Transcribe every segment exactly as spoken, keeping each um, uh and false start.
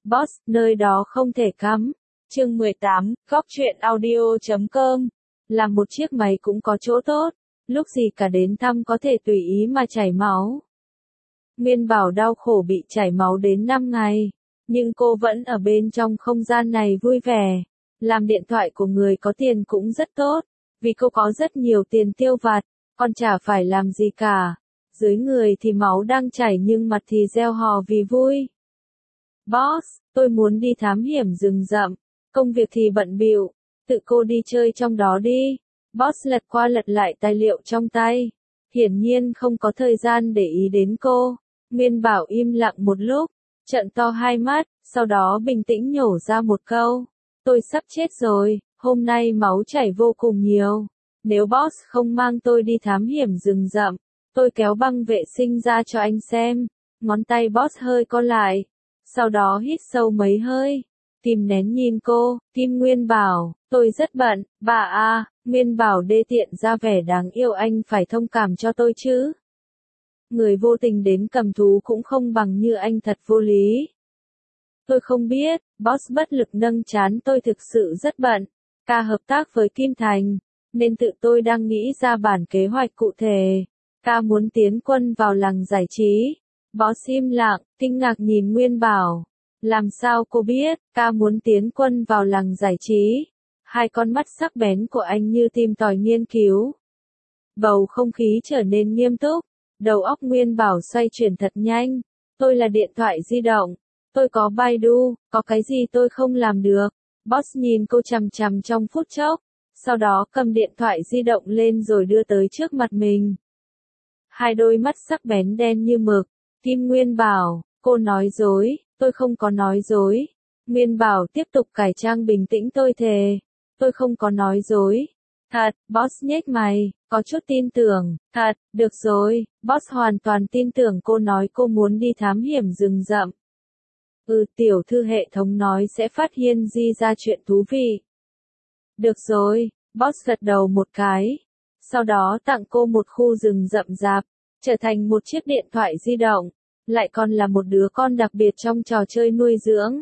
Boss, nơi đó không thể cắm. Chương mười tám, góc truyện audio chấm com. Làm một chiếc máy cũng có chỗ tốt, lúc gì cả đến thăm có thể tùy ý mà chảy máu. Nguyên Bảo đau khổ bị chảy máu đến năm ngày, nhưng cô vẫn ở bên trong không gian này vui vẻ. Làm điện thoại của người có tiền cũng rất tốt, vì cô có rất nhiều tiền tiêu vặt, còn chả phải làm gì cả. Dưới người thì máu đang chảy nhưng mặt thì reo hò vì vui. Boss, tôi muốn đi thám hiểm rừng rậm, công việc thì bận bịu, tự cô đi chơi trong đó đi. Boss lật qua lật lại tài liệu trong tay, hiển nhiên không có thời gian để ý đến cô. Nguyên Bảo im lặng một lúc, trợn to hai mắt, sau đó bình tĩnh nhổ ra một câu. Tôi sắp chết rồi, hôm nay máu chảy vô cùng nhiều. Nếu boss không mang tôi đi thám hiểm rừng rậm, tôi kéo băng vệ sinh ra cho anh xem. Ngón tay boss hơi co lại, sau đó hít sâu mấy hơi, kìm nén nhìn cô. Kim Nguyên Bảo, tôi rất bận, bà a. Nguyên Bảo đê tiện ra vẻ đáng yêu, anh phải thông cảm cho tôi chứ. Người vô tình đến cầm thú cũng không bằng như anh, thật vô lý. Tôi không biết, boss bất lực nâng trán, tôi thực sự rất bận. Ca hợp tác với Kim Thành, nên tự tôi đang nghĩ ra bản kế hoạch cụ thể. Ca muốn tiến quân vào làng giải trí. Boss im lặng, kinh ngạc nhìn Nguyên Bảo. Làm sao cô biết, ca muốn tiến quân vào làng giải trí? Hai con mắt sắc bén của anh như tìm tòi nghiên cứu. Bầu không khí trở nên nghiêm túc, đầu óc Nguyên Bảo xoay chuyển thật nhanh. Tôi là điện thoại di động, tôi có Baidu, có cái gì tôi không làm được? Boss nhìn cô chằm chằm trong phút chốc, sau đó cầm điện thoại di động lên rồi đưa tới trước mặt mình. Hai đôi mắt sắc bén đen như mực. Kim Nguyên Bảo, cô nói dối, tôi không có nói dối. Nguyên Bảo tiếp tục cải trang bình tĩnh, tôi thề, tôi không có nói dối. Thật, boss nhếch mày, có chút tin tưởng. Thật, được rồi, boss hoàn toàn tin tưởng cô nói cô muốn đi thám hiểm rừng rậm. Ừ, tiểu thư hệ thống nói sẽ phát hiện di ra chuyện thú vị. Được rồi, boss gật đầu một cái. Sau đó tặng cô một khu rừng rậm rạp, trở thành một chiếc điện thoại di động, lại còn là một đứa con đặc biệt trong trò chơi nuôi dưỡng.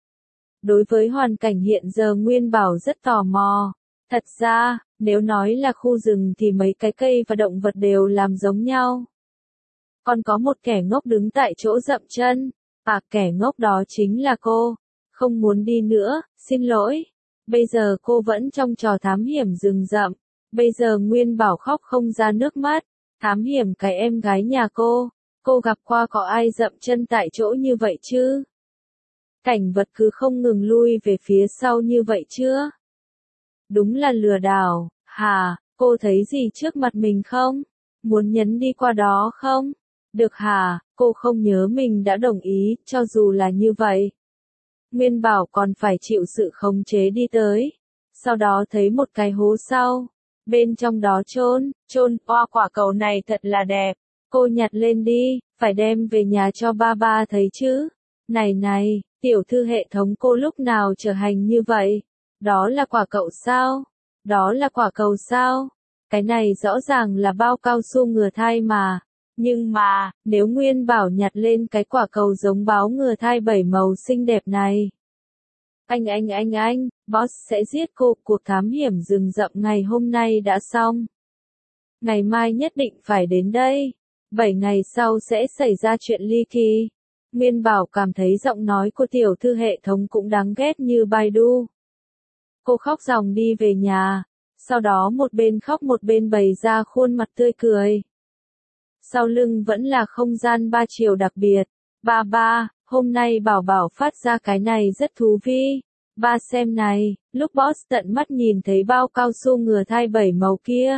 Đối với hoàn cảnh hiện giờ Nguyên Bảo rất tò mò. Thật ra, nếu nói là khu rừng thì mấy cái cây và động vật đều làm giống nhau. Còn có một kẻ ngốc đứng tại chỗ dậm chân. À, kẻ ngốc đó chính là cô. Không muốn đi nữa, xin lỗi. Bây giờ cô vẫn trong trò thám hiểm rừng rậm. Bây giờ Nguyên Bảo khóc không ra nước mắt. Thám hiểm cái em gái nhà cô. Cô gặp qua có ai dậm chân tại chỗ như vậy chứ? Cảnh vật cứ không ngừng lui về phía sau như vậy chưa? Đúng là lừa đảo. Hà, cô thấy gì trước mặt mình không? Muốn nhấn đi qua đó không? Được hả? Cô không nhớ mình đã đồng ý, cho dù là như vậy. Nguyên Bảo còn phải chịu sự khống chế đi tới. Sau đó thấy một cái hố sau. Bên trong đó chôn, chôn, oa, quả cầu này thật là đẹp. Cô nhặt lên đi, phải đem về nhà cho ba ba thấy chứ. Này này, tiểu thư hệ thống, cô lúc nào trở hành như vậy? Đó là quả cậu sao? Đó là quả cầu sao? Cái này rõ ràng là bao cao su ngừa thai mà. Nhưng mà, nếu Nguyên Bảo nhặt lên cái quả cầu giống báo ngừa thai bảy màu xinh đẹp này. Anh anh anh anh, boss sẽ giết cô, cuộc thám hiểm rừng rậm ngày hôm nay đã xong. Ngày mai nhất định phải đến đây. Bảy ngày sau sẽ xảy ra chuyện ly kỳ. Nguyên Bảo cảm thấy giọng nói của tiểu thư hệ thống cũng đáng ghét như Baidu. Cô khóc ròng đi về nhà, sau đó một bên khóc một bên bày ra khuôn mặt tươi cười. Sau lưng vẫn là không gian ba chiều đặc biệt. Ba ba, hôm nay Bảo Bảo phát ra cái này rất thú vị. Ba xem này, lúc boss tận mắt nhìn thấy bao cao su ngừa thai bảy màu kia.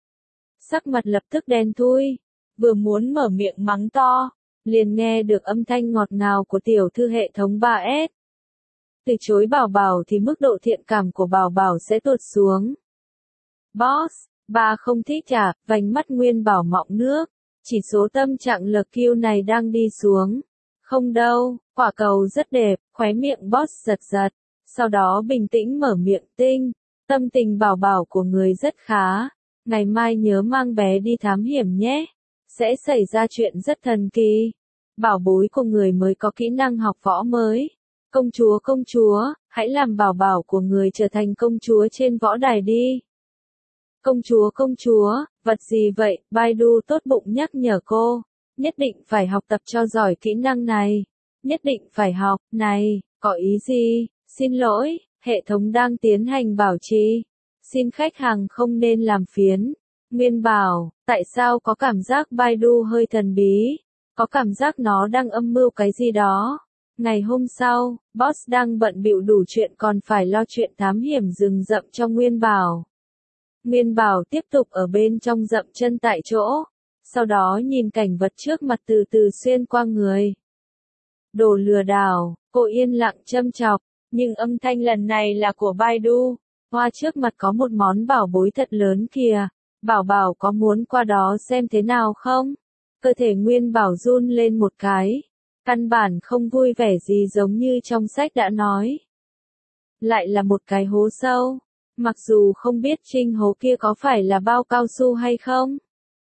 Sắc mặt lập tức đen thui, vừa muốn mở miệng mắng to, liền nghe được âm thanh ngọt ngào của tiểu thư hệ thống ba S. Từ chối Bảo Bảo thì mức độ thiện cảm của Bảo Bảo sẽ tụt xuống. Boss, ba không thích à? Vành mắt Nguyên Bảo mọng nước, chỉ số tâm trạng lờ kiu này đang đi xuống. Không đâu, quả cầu rất đẹp, khóe miệng boss giật giật, sau đó bình tĩnh mở miệng, tinh, tâm tình Bảo Bảo của người rất khá. Ngày mai nhớ mang bé đi thám hiểm nhé, sẽ xảy ra chuyện rất thần kỳ. Bảo bối của người mới có kỹ năng học võ mới. Công chúa công chúa, hãy làm bảo bảo của người trở thành công chúa trên võ đài đi. Công chúa công chúa, vật gì vậy? Baidu tốt bụng nhắc nhở cô. Nhất định phải học tập cho giỏi kỹ năng này. Nhất định phải học, này, có ý gì? Xin lỗi, hệ thống đang tiến hành bảo trì. Xin khách hàng không nên làm phiến. Nguyên bảo, tại sao có cảm giác Baidu hơi thần bí? Có cảm giác nó đang âm mưu cái gì đó. Ngày hôm sau, boss đang bận bịu đủ chuyện còn phải lo chuyện thám hiểm rừng rậm cho Nguyên bảo. Nguyên bảo tiếp tục ở bên trong dậm chân tại chỗ. Sau đó nhìn cảnh vật trước mặt từ từ xuyên qua người. Đồ lừa đảo, cô yên lặng châm chọc, nhưng âm thanh lần này là của Baidu. Hoa trước mặt có một món bảo bối thật lớn kìa. Bảo bảo có muốn qua đó xem thế nào không? Cơ thể Nguyên bảo run lên một cái. Căn bản không vui vẻ gì giống như trong sách đã nói. Lại là một cái hố sâu. Mặc dù không biết trinh hố kia có phải là bao cao su hay không.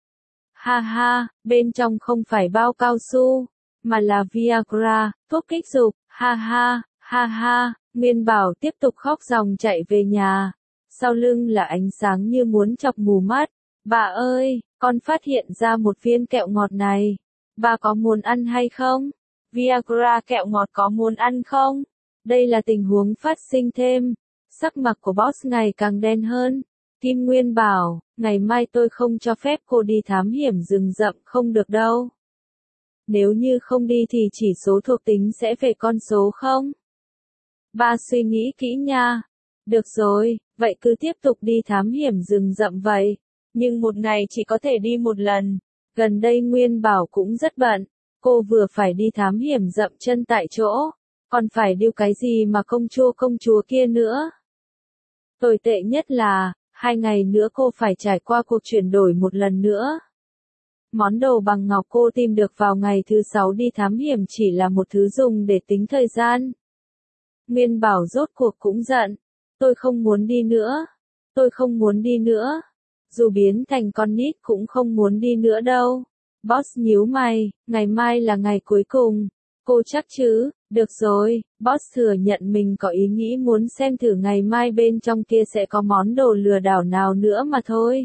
Ha ha, bên trong không phải bao cao su, mà là Viagra, thuốc kích dục. Ha ha, ha ha, Nguyên bảo tiếp tục khóc ròng chạy về nhà. Sau lưng là ánh sáng như muốn chọc mù mắt. Bà ơi, con phát hiện ra một viên kẹo ngọt này. Bà có muốn ăn hay không? Viagra kẹo ngọt có muốn ăn không? Đây là tình huống phát sinh thêm. Sắc mặt của boss ngày càng đen hơn. Kim Nguyên bảo, ngày mai tôi không cho phép cô đi thám hiểm rừng rậm không được đâu. Nếu như không đi thì chỉ số thuộc tính sẽ về con số không? Ba suy nghĩ kỹ nha. Được rồi, vậy cứ tiếp tục đi thám hiểm rừng rậm vậy. Nhưng một ngày chỉ có thể đi một lần. Gần đây Nguyên bảo cũng rất bận. Cô vừa phải đi thám hiểm dậm chân tại chỗ. Còn phải điêu cái gì mà công chúa công chúa kia nữa. Tồi tệ nhất là, hai ngày nữa cô phải trải qua cuộc chuyển đổi một lần nữa. Món đồ bằng ngọc cô tìm được vào ngày thứ sáu đi thám hiểm chỉ là một thứ dùng để tính thời gian. Nguyên bảo rốt cuộc cũng giận. Tôi không muốn đi nữa. Tôi không muốn đi nữa. Dù biến thành con nít cũng không muốn đi nữa đâu. Boss nhíu mày, ngày mai là ngày cuối cùng. Cô chắc chứ? Được rồi, boss thừa nhận mình có ý nghĩ muốn xem thử ngày mai bên trong kia sẽ có món đồ lừa đảo nào nữa mà thôi.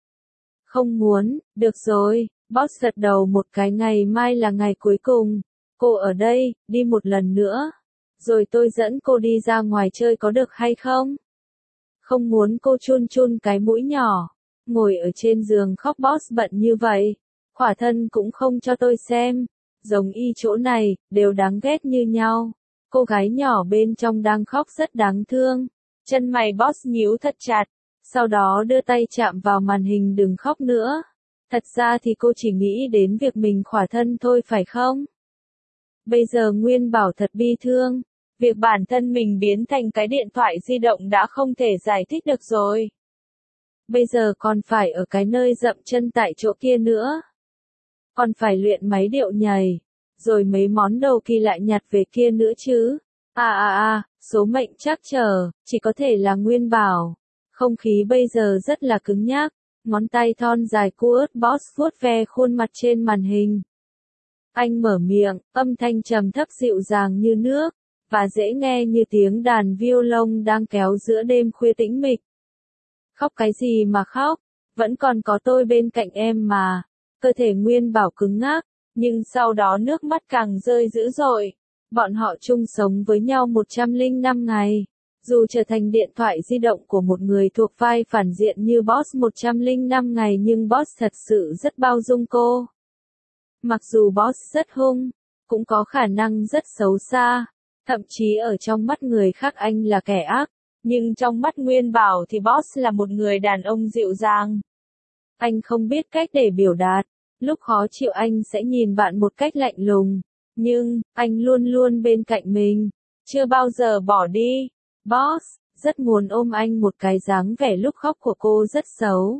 Không muốn, được rồi, boss gật đầu một cái, ngày mai là ngày cuối cùng. Cô ở đây, đi một lần nữa. Rồi tôi dẫn cô đi ra ngoài chơi có được hay không? Không muốn. Cô chun chun cái mũi nhỏ. Ngồi ở trên giường khóc. Boss bận như vậy. Khỏa thân cũng không cho tôi xem. Giống y chỗ này, đều đáng ghét như nhau. Cô gái nhỏ bên trong đang khóc rất đáng thương. Chân mày boss nhíu thật chặt. Sau đó đưa tay chạm vào màn hình, đừng khóc nữa. Thật ra thì cô chỉ nghĩ đến việc mình khỏa thân thôi phải không? Bây giờ Nguyên bảo thật bi thương. Việc bản thân mình biến thành cái điện thoại di động đã không thể giải thích được rồi. Bây giờ còn phải ở cái nơi dậm chân tại chỗ kia nữa. Còn phải luyện máy điệu nhảy. Rồi mấy món đồ kỳ lại nhặt về kia nữa chứ. À à à, số mệnh chắc chờ, chỉ có thể là Nguyên bảo. Không khí bây giờ rất là cứng nhắc. Ngón tay thon dài cuốt boss vuốt ve khuôn mặt trên màn hình. Anh mở miệng, âm thanh trầm thấp dịu dàng như nước, và dễ nghe như tiếng đàn violon đang kéo giữa đêm khuya tĩnh mịch. Khóc cái gì mà khóc, vẫn còn có tôi bên cạnh em mà. Cơ thể Nguyên bảo cứng ngắc, nhưng sau đó nước mắt càng rơi dữ dội. Bọn họ chung sống với nhau một trăm lẻ năm ngày. Dù trở thành điện thoại di động của một người thuộc vai phản diện như boss một trăm lẻ năm ngày, nhưng boss thật sự rất bao dung cô. Mặc dù boss rất hung, cũng có khả năng rất xấu xa, thậm chí ở trong mắt người khác anh là kẻ ác, nhưng trong mắt Nguyên bảo thì boss là một người đàn ông dịu dàng. Anh không biết cách để biểu đạt, lúc khó chịu anh sẽ nhìn bạn một cách lạnh lùng, nhưng anh luôn luôn bên cạnh mình, chưa bao giờ bỏ đi. Boss rất muốn ôm anh một cái, dáng vẻ lúc khóc của cô rất xấu.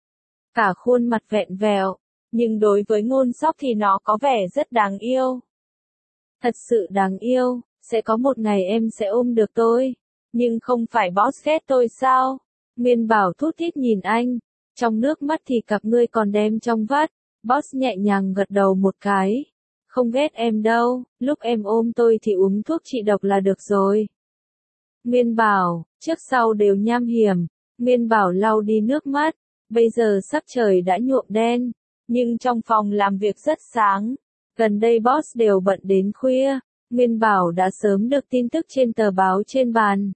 Cả khuôn mặt vẹn vẹo, nhưng đối với Ngôn Sóc thì nó có vẻ rất đáng yêu. Thật sự đáng yêu, sẽ có một ngày em sẽ ôm được tôi. Nhưng không phải boss ghét tôi sao? Nguyên bảo thút thít nhìn anh, trong nước mắt thì cặp ngươi còn đem trong vắt. Boss nhẹ nhàng gật đầu một cái. không ghét em đâu, lúc em ôm tôi thì uống thuốc trị độc là được rồi. Nguyên Bảo, trước sau đều nham hiểm, Nguyên Bảo lau đi nước mắt, bây giờ sắc trời đã nhuộm đen, nhưng trong phòng làm việc rất sáng, gần đây boss đều bận đến khuya, Nguyên Bảo đã sớm được tin tức trên tờ báo trên bàn.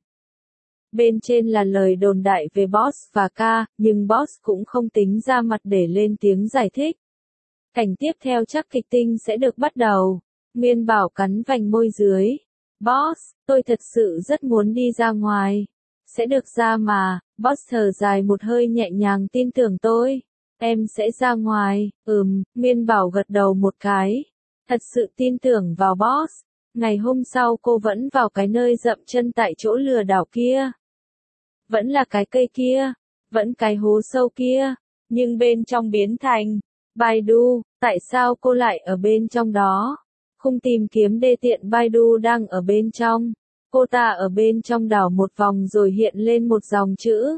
Bên trên là lời đồn đại về boss và ca, nhưng boss cũng không tính ra mặt để lên tiếng giải thích. Cảnh tiếp theo chắc kịch tinh sẽ được bắt đầu. Nguyên Bảo cắn vành môi dưới. Boss, tôi thật sự rất muốn đi ra ngoài. Sẽ được ra mà, boss thở dài một hơi nhẹ nhàng tin tưởng tôi. Em sẽ ra ngoài, ừm, Nguyên Bảo gật đầu một cái. Thật sự tin tưởng vào boss. Ngày hôm sau cô vẫn vào cái nơi dậm chân tại chỗ lừa đảo kia. Vẫn là cái cây kia, vẫn cái hố sâu kia, nhưng bên trong biến thành Baidu, tại sao cô lại ở bên trong đó? Khung tìm kiếm đê tiện Baidu đang ở bên trong. Cô ta ở bên trong đảo một vòng rồi hiện lên một dòng chữ.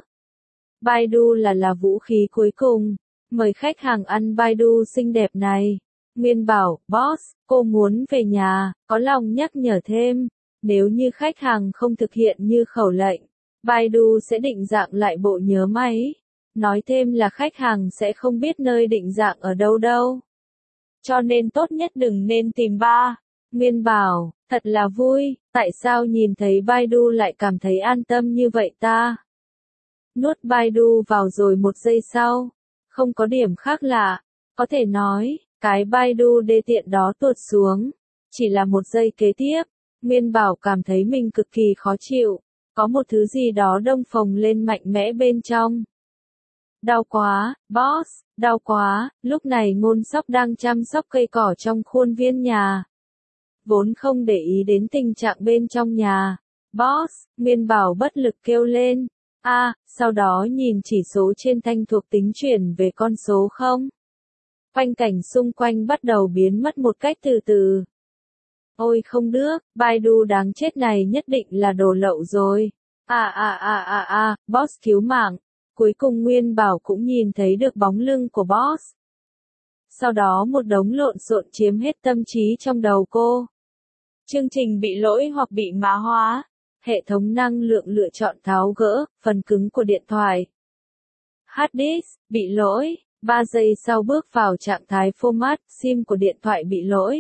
Baidu là là vũ khí cuối cùng. Mời khách hàng ăn Baidu xinh đẹp này. Nguyên Bảo, boss, cô muốn về nhà, có lòng nhắc nhở thêm. Nếu như khách hàng không thực hiện như khẩu lệnh, Baidu sẽ định dạng lại bộ nhớ máy. Nói thêm là khách hàng sẽ không biết nơi định dạng ở đâu đâu. Cho nên tốt nhất đừng nên tìm ba. Nguyên Bảo, thật là vui, tại sao nhìn thấy Baidu lại cảm thấy an tâm như vậy ta? Nuốt Baidu vào rồi một giây sau. Không có điểm khác lạ. Có thể nói, cái Baidu đê tiện đó tuột xuống. Chỉ là một giây kế tiếp, Nguyên Bảo cảm thấy mình cực kỳ khó chịu. Có một thứ gì đó đông phồng lên mạnh mẽ bên trong. Đau quá, boss, đau quá, lúc này Ngôn Sóc đang chăm sóc cây cỏ trong khuôn viên nhà. Vốn không để ý đến tình trạng bên trong nhà. Boss, Nguyên Bảo bất lực kêu lên. A, à, sau đó nhìn chỉ số trên thanh thuộc tính chuyển về con số không. Quanh cảnh xung quanh bắt đầu biến mất một cách từ từ. Ôi không được, Baidu đáng chết này nhất định là đồ lậu rồi. À à à à à, boss cứu mạng. Cuối cùng Nguyên Bảo cũng nhìn thấy được bóng lưng của boss. Sau đó một đống lộn xộn chiếm hết tâm trí trong đầu cô. Chương trình bị lỗi hoặc bị mã hóa. Hệ thống năng lượng lựa chọn tháo gỡ, phần cứng của điện thoại. Hard disk, bị lỗi. ba giây sau bước vào trạng thái format, SIM của điện thoại bị lỗi.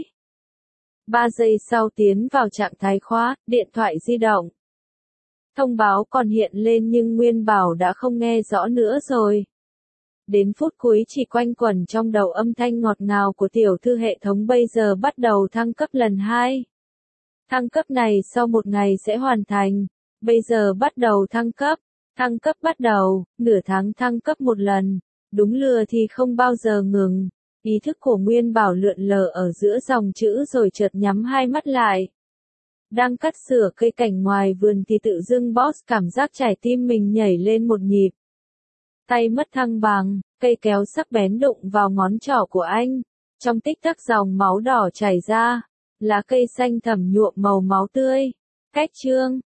ba giây sau tiến vào trạng thái khóa, điện thoại di động. Thông báo còn hiện lên nhưng Nguyên Bảo đã không nghe rõ nữa rồi. Đến phút cuối chỉ quanh quẩn trong đầu âm thanh ngọt ngào của tiểu thư hệ thống bây giờ bắt đầu thăng cấp lần hai. Thăng cấp này sau một ngày sẽ hoàn thành. Bây giờ bắt đầu thăng cấp. Thăng cấp bắt đầu, nửa tháng thăng cấp một lần. Đúng lừa thì không bao giờ ngừng. Ý thức của Nguyên Bảo lượn lờ ở giữa dòng chữ rồi chợt nhắm hai mắt lại. Đang cắt sửa cây cảnh ngoài vườn thì tự dưng boss cảm giác trái tim mình nhảy lên một nhịp. Tay mất thăng bằng, cây kéo sắc bén đụng vào ngón trỏ của anh. Trong tích tắc dòng máu đỏ chảy ra. Lá cây xanh thẳm nhuộm màu máu tươi. Cách chương.